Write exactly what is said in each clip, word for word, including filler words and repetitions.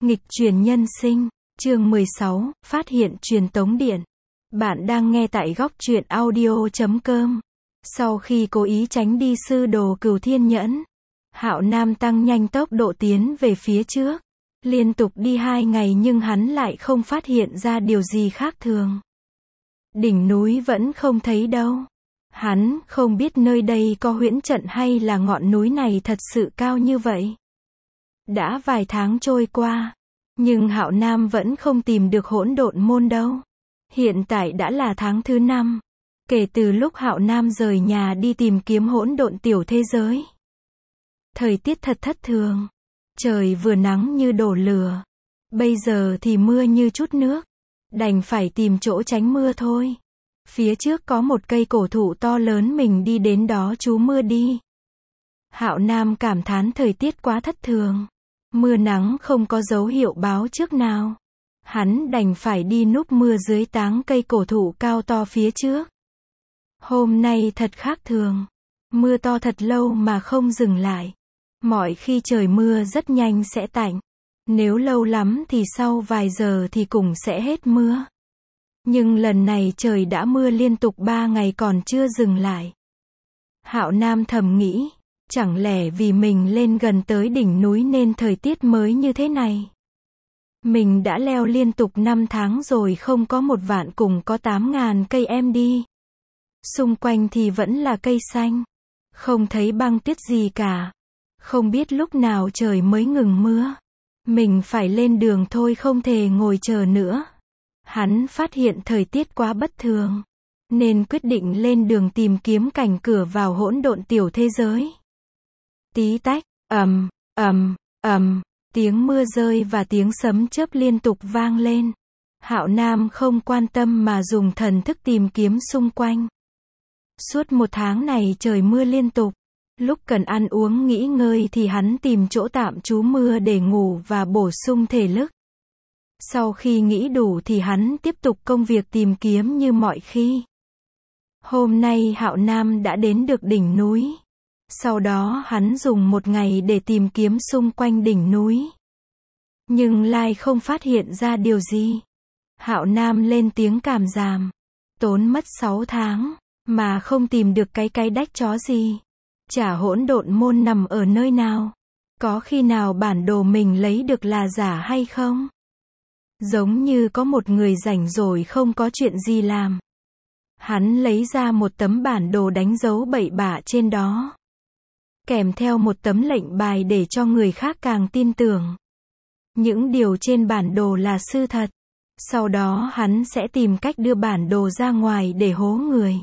Nghịch truyền nhân sinh, chương mười sáu, phát hiện truyền tống điện. Bạn đang nghe tại góc truyện audio chấm com. Sau khi cố ý tránh đi sư đồ Cửu Thiên Nhẫn, Hạo Nam tăng nhanh tốc độ tiến về phía trước. Liên tục đi hai ngày nhưng hắn lại không phát hiện ra điều gì khác thường. Đỉnh núi vẫn không thấy đâu. Hắn không biết nơi đây có huyễn trận hay là ngọn núi này thật sự cao như vậy. Đã vài tháng trôi qua, nhưng Hạo Nam vẫn không tìm được hỗn độn môn đâu. Hiện tại đã là tháng thứ năm, kể từ lúc Hạo Nam rời nhà đi tìm kiếm hỗn độn tiểu thế giới. Thời tiết thật thất thường, trời vừa nắng như đổ lửa, bây giờ thì mưa như chút nước, đành phải tìm chỗ tránh mưa thôi. Phía trước có một cây cổ thụ to lớn, mình đi đến đó trú mưa đi. Hạo Nam cảm thán thời tiết quá thất thường. Mưa nắng không có dấu hiệu báo trước nào. Hắn đành phải đi núp mưa dưới tán cây cổ thụ cao to phía trước. Hôm nay thật khác thường. Mưa to thật lâu mà không dừng lại. Mọi khi trời mưa rất nhanh sẽ tạnh. Nếu lâu lắm thì sau vài giờ thì cũng sẽ hết mưa. Nhưng lần này trời đã mưa liên tục ba ngày còn chưa dừng lại. Hạo Nam thầm nghĩ, chẳng lẽ vì mình lên gần tới đỉnh núi nên thời tiết mới như thế này? Mình đã leo liên tục năm tháng rồi, không có một vạn cùng có tám ngàn cây em đi. Xung quanh thì vẫn là cây xanh. Không thấy băng tuyết gì cả. Không biết lúc nào trời mới ngừng mưa. Mình phải lên đường thôi, không thể ngồi chờ nữa. Hắn phát hiện thời tiết quá bất thường, nên quyết định lên đường tìm kiếm cảnh cửa vào hỗn độn tiểu thế giới. Tí tách, ầm, ầm, ầm, tiếng mưa rơi và tiếng sấm chớp liên tục vang lên. Hạo Nam không quan tâm mà dùng thần thức tìm kiếm xung quanh. Suốt một tháng này trời mưa liên tục. Lúc cần ăn uống nghỉ ngơi thì hắn tìm chỗ tạm trú mưa để ngủ và bổ sung thể lực. Sau khi nghĩ đủ thì hắn tiếp tục công việc tìm kiếm như mọi khi. Hôm nay Hạo Nam đã đến được đỉnh núi. Sau đó hắn dùng một ngày để tìm kiếm xung quanh đỉnh núi. Nhưng lại không phát hiện ra điều gì. Hạo Nam lên tiếng cảm giảm. Tốn mất sáu tháng, mà không tìm được cái cái đách chó gì. Chả hỗn độn môn nằm ở nơi nào? Có khi nào bản đồ mình lấy được là giả hay không? Giống như có một người rảnh rồi không có chuyện gì làm. Hắn lấy ra một tấm bản đồ đánh dấu bậy bạ trên đó. Kèm theo một tấm lệnh bài để cho người khác càng tin tưởng. Những điều trên bản đồ là sự thật. Sau đó hắn sẽ tìm cách đưa bản đồ ra ngoài để hố người.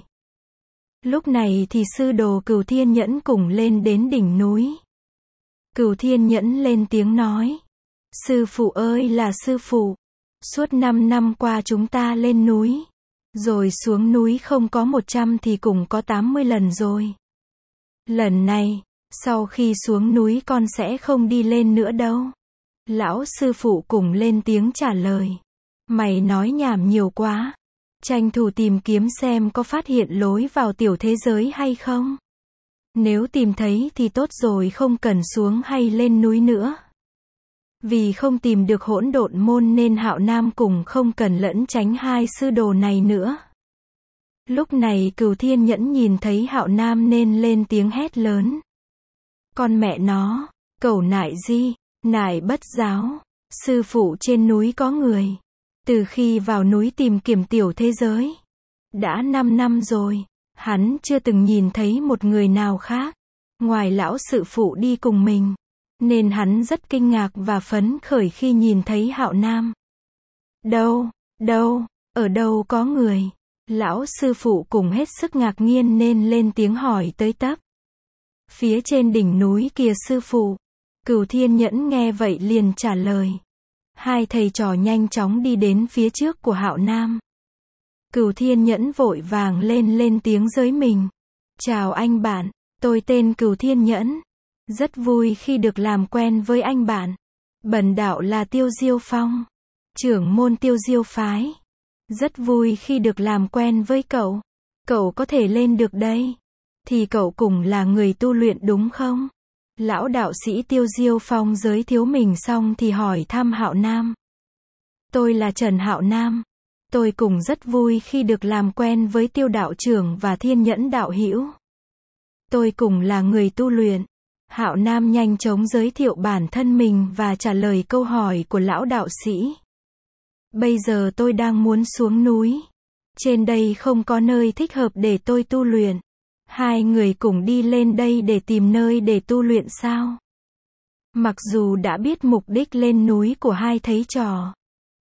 Lúc này thì sư đồ Cửu Thiên Nhẫn cùng lên đến đỉnh núi. Cửu Thiên Nhẫn lên tiếng nói. Sư phụ ơi là sư phụ. Suốt năm năm qua chúng ta lên núi. Rồi xuống núi không có một trăm thì cũng có tám mươi lần rồi. Lần này, sau khi xuống núi con sẽ không đi lên nữa đâu. Lão sư phụ cùng lên tiếng trả lời. Mày nói nhảm nhiều quá. Tranh thủ tìm kiếm xem có phát hiện lối vào tiểu thế giới hay không. Nếu tìm thấy thì tốt rồi, không cần xuống hay lên núi nữa. Vì không tìm được hỗn độn môn nên Hạo Nam cùng không cần lẫn tránh hai sư đồ này nữa. Lúc này Cửu Thiên Nhẫn nhìn thấy Hạo Nam nên lên tiếng hét lớn. Con mẹ nó, cẩu nại di, nại bất giáo, sư phụ trên núi có người. Từ khi vào núi tìm kiếm tiểu thế giới, đã năm năm rồi, hắn chưa từng nhìn thấy một người nào khác, ngoài lão sư phụ đi cùng mình. Nên hắn rất kinh ngạc và phấn khởi khi nhìn thấy Hạo Nam. Đâu, đâu, ở đâu có người? Lão sư phụ cùng hết sức ngạc nhiên nên lên tiếng hỏi tới tấp. Phía trên đỉnh núi kìa sư phụ. Cửu Thiên Nhẫn nghe vậy liền trả lời. Hai thầy trò nhanh chóng đi đến phía trước của Hạo Nam. Cửu Thiên Nhẫn vội vàng lên lên tiếng giới mình. Chào anh bạn, tôi tên Cửu Thiên Nhẫn. Rất vui khi được làm quen với anh bạn. Bần đạo là Tiêu Diêu Phong, trưởng môn Tiêu Diêu phái. Rất vui khi được làm quen với cậu. Cậu có thể lên được đây. Thì cậu cũng là người tu luyện đúng không? Lão đạo sĩ Tiêu Diêu Phong giới thiệu mình xong thì hỏi thăm Hạo Nam. Tôi là Trần Hạo Nam. Tôi cũng rất vui khi được làm quen với Tiêu đạo trưởng và Thiên Nhẫn đạo hữu. Tôi cũng là người tu luyện. Hạo Nam nhanh chóng giới thiệu bản thân mình và trả lời câu hỏi của lão đạo sĩ. Bây giờ tôi đang muốn xuống núi. Trên đây không có nơi thích hợp để tôi tu luyện. Hai người cùng đi lên đây để tìm nơi để tu luyện sao? Mặc dù đã biết mục đích lên núi của hai thầy trò,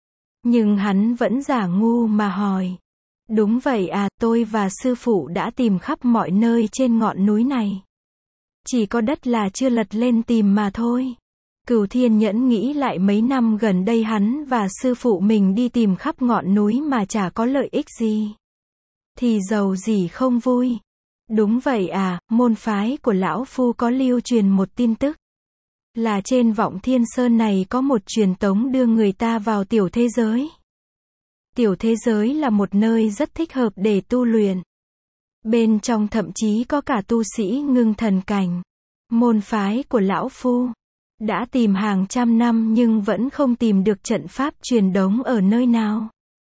nhưng hắn vẫn giả ngu mà hỏi. Đúng vậy à, tôi và sư phụ đã tìm khắp mọi nơi trên ngọn núi này. Chỉ có đất là chưa lật lên tìm mà thôi. Cửu Thiên Nhẫn nghĩ lại mấy năm gần đây hắn và sư phụ mình đi tìm khắp ngọn núi mà chả có lợi ích gì. Thì giàu gì không vui. Đúng vậy à, môn phái của lão phu có lưu truyền một tin tức. Là trên Vọng Thiên Sơn này có một truyền tống đưa người ta vào tiểu thế giới. Tiểu thế giới là một nơi rất thích hợp để tu luyện. Bên trong thậm chí có cả tu sĩ ngưng thần cảnh. Môn phái của lão phu đã tìm hàng trăm năm nhưng vẫn không tìm được trận pháp truyền tống ở nơi nào.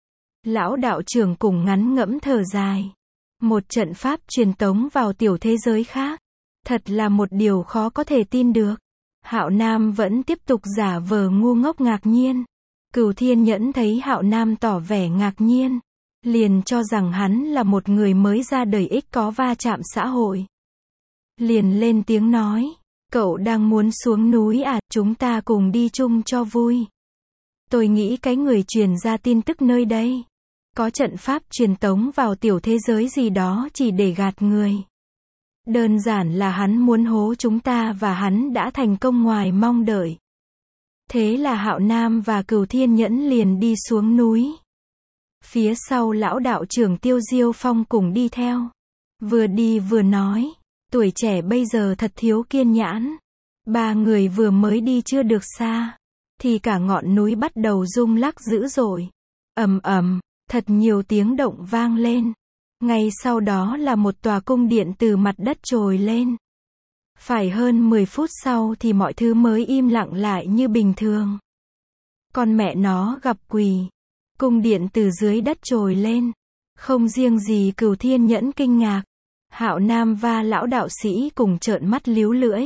Lão đạo trưởng cùng ngắn ngẫm thở dài. Một trận pháp truyền tống vào tiểu thế giới khác. Thật là một điều khó có thể tin được. Hạo Nam vẫn tiếp tục giả vờ ngu ngốc ngạc nhiên. Cửu Thiên Nhẫn thấy Hạo Nam tỏ vẻ ngạc nhiên, liền cho rằng hắn là một người mới ra đời ít có va chạm xã hội. Liền lên tiếng nói, cậu đang muốn xuống núi à, chúng ta cùng đi chung cho vui. Tôi nghĩ cái người truyền ra tin tức nơi đây có trận pháp truyền tống vào tiểu thế giới gì đó chỉ để gạt người. Đơn giản là hắn muốn hố chúng ta và hắn đã thành công ngoài mong đợi. Thế là Hạo Nam và Cửu Thiên Nhẫn liền đi xuống núi. Phía sau lão đạo trưởng Tiêu Diêu Phong cùng đi theo. Vừa đi vừa nói, tuổi trẻ bây giờ thật thiếu kiên nhẫn. Ba người vừa mới đi chưa được xa, thì cả ngọn núi bắt đầu rung lắc dữ dội. Ầm ầm, thật nhiều tiếng động vang lên. Ngay sau đó là một tòa cung điện từ mặt đất trồi lên. Phải hơn mười phút sau thì mọi thứ mới im lặng lại như bình thường. Con mẹ nó gặp quỷ. Cung điện từ dưới đất trồi lên. Không riêng gì Cửu Thiên Nhẫn kinh ngạc. Hạo Nam và lão đạo sĩ cùng trợn mắt líu lưỡi.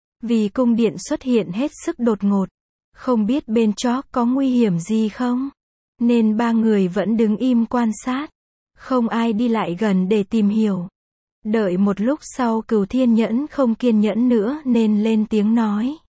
Vì cung điện xuất hiện hết sức đột ngột. Không biết bên trong có nguy hiểm gì không? Nên ba người vẫn đứng im quan sát. Không ai đi lại gần để tìm hiểu. Đợi một lúc sau Cửu Thiên Nhẫn không kiên nhẫn nữa nên lên tiếng nói.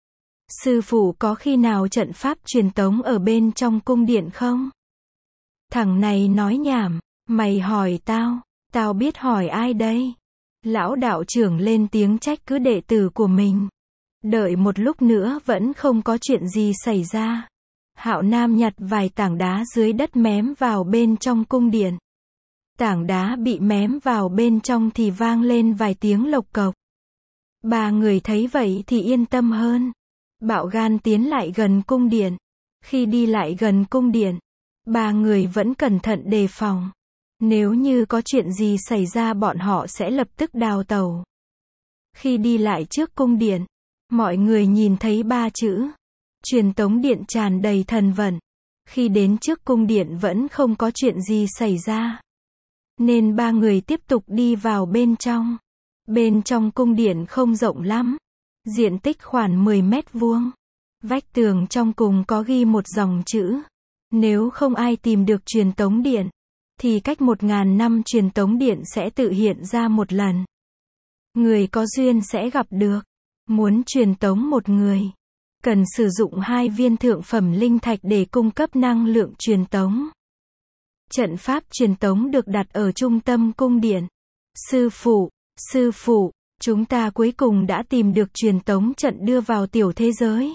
Sư phụ có khi nào trận pháp truyền tống ở bên trong cung điện không? Thằng này nói nhảm, mày hỏi tao, tao biết hỏi ai đây? Lão đạo trưởng lên tiếng trách cứ đệ tử của mình. Đợi một lúc nữa vẫn không có chuyện gì xảy ra. Hạo Nam nhặt vài tảng đá dưới đất mém vào bên trong cung điện. Tảng đá bị mém vào bên trong thì vang lên vài tiếng lộc cộc. Ba người thấy vậy thì yên tâm hơn. Bạo gan tiến lại gần cung điện. Khi đi lại gần cung điện, ba người vẫn cẩn thận đề phòng. Nếu như có chuyện gì xảy ra bọn họ sẽ lập tức đào tẩu. Khi đi lại trước cung điện, mọi người nhìn thấy ba chữ truyền tống điện tràn đầy thần vận. Khi đến trước cung điện vẫn không có chuyện gì xảy ra. Nên ba người tiếp tục đi vào bên trong. Bên trong cung điện không rộng lắm. Diện tích khoảng mười mét vuông. Vách tường trong cùng có ghi một dòng chữ. Nếu không ai tìm được truyền tống điện, thì cách một ngàn năm truyền tống điện sẽ tự hiện ra một lần. Người có duyên sẽ gặp được. Muốn truyền tống một người, cần sử dụng hai viên thượng phẩm linh thạch để cung cấp năng lượng truyền tống. Trận pháp truyền tống được đặt ở trung tâm cung điện. Sư phụ, sư phụ, chúng ta cuối cùng đã tìm được truyền tống trận đưa vào tiểu thế giới.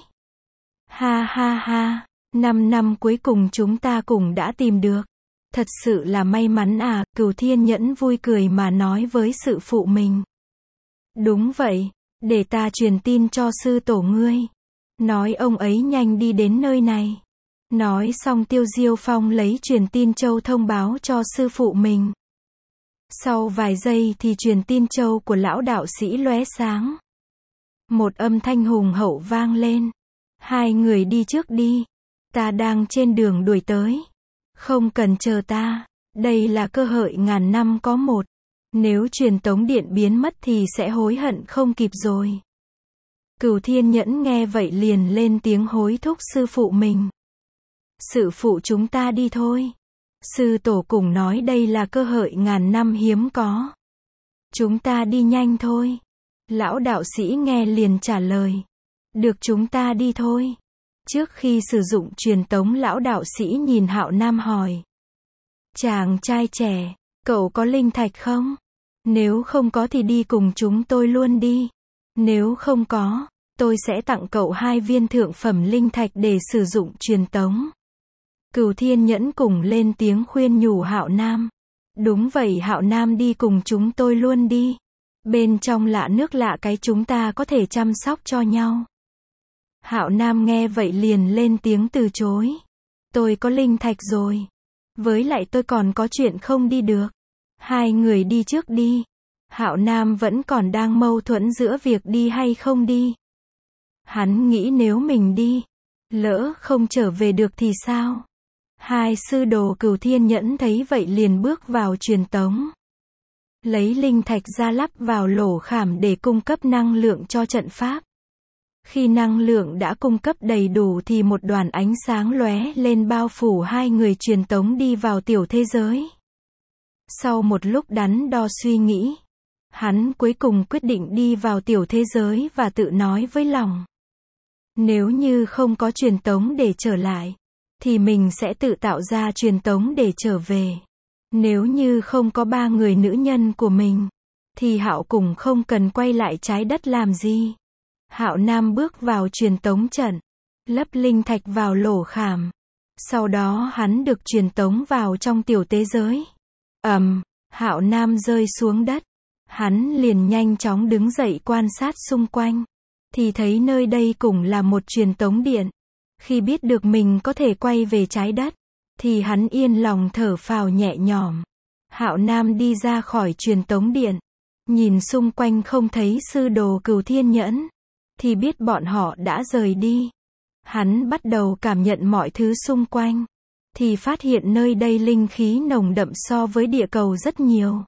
Ha ha ha, năm năm cuối cùng chúng ta cùng đã tìm được. Thật sự là may mắn à, Cửu Thiên Nhẫn vui cười mà nói với sư phụ mình. Đúng vậy, để ta truyền tin cho sư tổ ngươi. Nói ông ấy nhanh đi đến nơi này. Nói xong Tiêu Diêu Phong lấy truyền tin châu thông báo cho sư phụ mình. Sau vài giây thì truyền tin châu của lão đạo sĩ lóe sáng. Một âm thanh hùng hậu vang lên. Hai người đi trước đi. Ta đang trên đường đuổi tới. Không cần chờ ta. Đây là cơ hội ngàn năm có một. Nếu truyền tống điện biến mất thì sẽ hối hận không kịp rồi. Cửu Thiên Nhẫn nghe vậy liền lên tiếng hối thúc sư phụ mình. Sư phụ, chúng ta đi thôi. Sư tổ cùng nói đây là cơ hội ngàn năm hiếm có. Chúng ta đi nhanh thôi. Lão đạo sĩ nghe liền trả lời. Được, chúng ta đi thôi. Trước khi sử dụng truyền tống, lão đạo sĩ nhìn Hạo Nam hỏi. Chàng trai trẻ, cậu có linh thạch không? Nếu không có thì đi cùng chúng tôi luôn đi. Nếu không có, tôi sẽ tặng cậu hai viên thượng phẩm linh thạch để sử dụng truyền tống. Cửu Thiên Nhẫn cùng lên tiếng khuyên nhủ Hạo Nam. Đúng vậy Hạo Nam, đi cùng chúng tôi luôn đi. Bên trong lạ nước lạ cái, chúng ta có thể chăm sóc cho nhau. Hạo Nam nghe vậy liền lên tiếng từ chối. Tôi có linh thạch rồi. Với lại tôi còn có chuyện không đi được. Hai người đi trước đi. Hạo Nam vẫn còn đang mâu thuẫn giữa việc đi hay không đi. Hắn nghĩ nếu mình đi, lỡ không trở về được thì sao? Hai sư đồ Cửu Thiên Nhẫn thấy vậy liền bước vào truyền tống. Lấy linh thạch ra lắp vào lỗ khảm để cung cấp năng lượng cho trận pháp. Khi năng lượng đã cung cấp đầy đủ thì một đoàn ánh sáng lóe lên bao phủ hai người, truyền tống đi vào tiểu thế giới. Sau một lúc đắn đo suy nghĩ, hắn cuối cùng quyết định đi vào tiểu thế giới và tự nói với lòng. Nếu như không có truyền tống để trở lại, thì mình sẽ tự tạo ra truyền tống để trở về. Nếu như không có ba người nữ nhân của mình, thì Hạo cùng không cần quay lại trái đất làm gì. Hạo Nam bước vào truyền tống trận, lấp linh thạch vào lỗ khảm. Sau đó hắn được truyền tống vào trong tiểu thế giới. Ầm, um, Hạo Nam rơi xuống đất. Hắn liền nhanh chóng đứng dậy quan sát xung quanh. Thì thấy nơi đây cũng là một truyền tống điện. Khi biết được mình có thể quay về trái đất, thì hắn yên lòng thở phào nhẹ nhõm. Hạo Nam đi ra khỏi truyền tống điện. Nhìn xung quanh không thấy sư đồ Cửu Thiên Nhẫn, thì biết bọn họ đã rời đi. Hắn bắt đầu cảm nhận mọi thứ xung quanh. Thì phát hiện nơi đây linh khí nồng đậm so với địa cầu rất nhiều.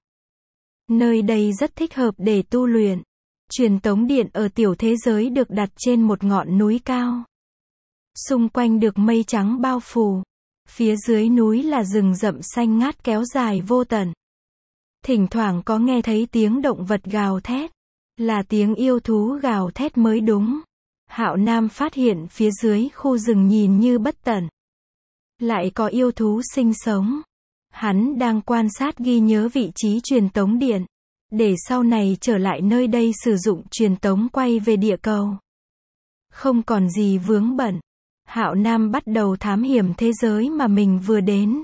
Nơi đây rất thích hợp để tu luyện. Truyền tống điện ở tiểu thế giới được đặt trên một ngọn núi cao. Xung quanh được mây trắng bao phủ. Phía dưới núi là rừng rậm xanh ngát kéo dài vô tận. Thỉnh thoảng có nghe thấy tiếng động vật gào thét. Là tiếng yêu thú gào thét mới đúng. Hạo Nam phát hiện phía dưới khu rừng nhìn như bất tận, lại có yêu thú sinh sống. Hắn đang quan sát ghi nhớ vị trí truyền tống điện, để sau này trở lại nơi đây sử dụng truyền tống quay về địa cầu. Không còn gì vướng bận, Hạo Nam bắt đầu thám hiểm thế giới mà mình vừa đến.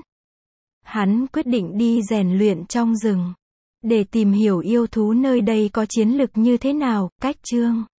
Hắn quyết định đi rèn luyện trong rừng, để tìm hiểu yêu thú nơi đây có chiến lực như thế nào. Cách chương